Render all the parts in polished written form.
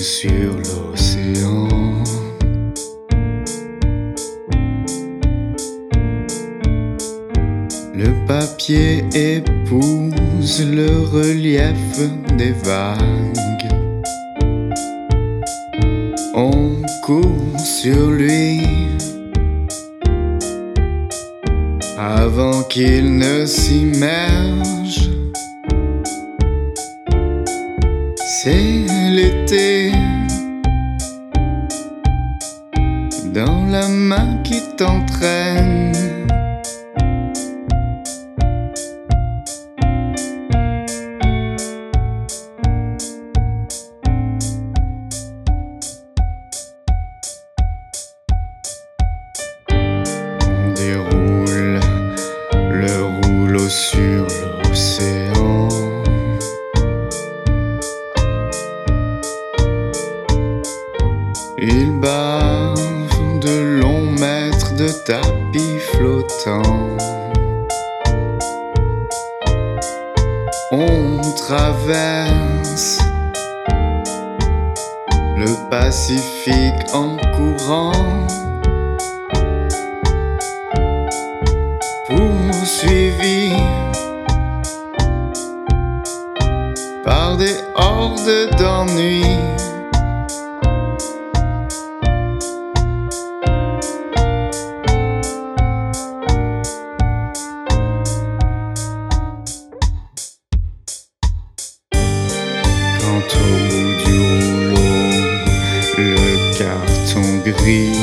sur l'océan. Le papier épouse le relief des vagues. On court sur lui avant qu'il ne s'immerge. C'est l'été dans la main qui t'entraîne. On déroule le rouleau sur l'océan. Il bave de longs mètres de tapis flottants. On traverse le Pacifique en courant, poursuivi par des hordes d'ennui. Quand au bout du rouleau, le carton gris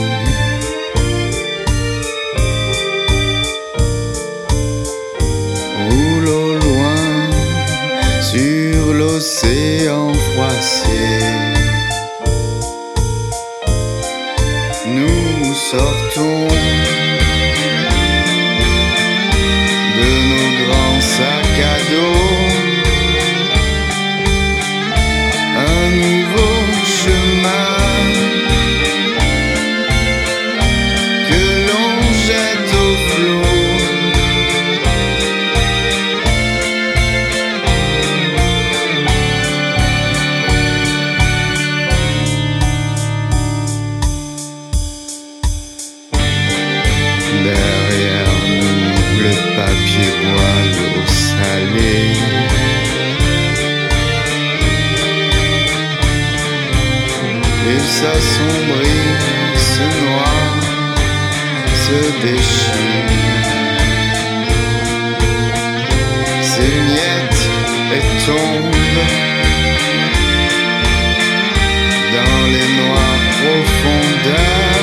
roule au loin sur l'océan froissé, nous sortons de nos grands sacs à dos. Un nouveau chemin que l'on jette au flot. Derrière nous, le papier boit l'eau salée. Il s'assombrit, se noie, se déchire. S'émiette et tombe dans les noires profondeurs.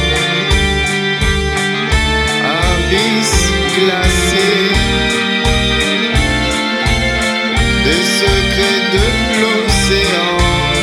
Abysse glacé, des secrets de l'océan.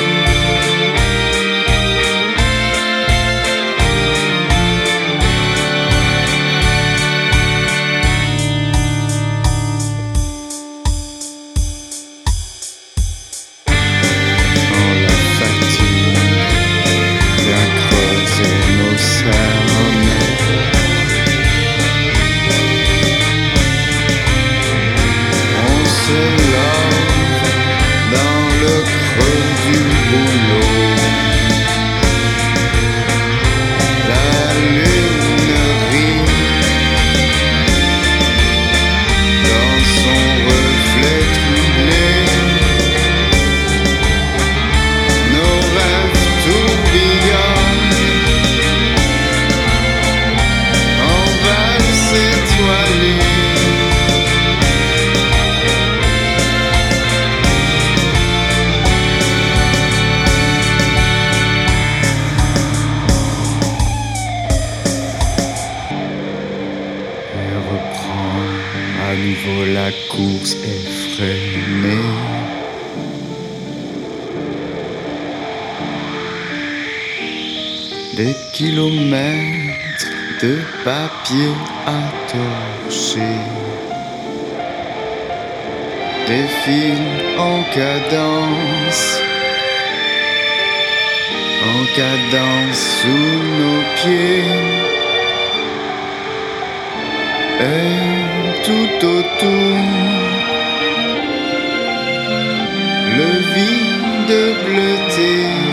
À nouveau la course effrénée. Des kilomètres de papier à torcher défilent en cadence sous nos pieds. Et tout autour, le vide bleuté.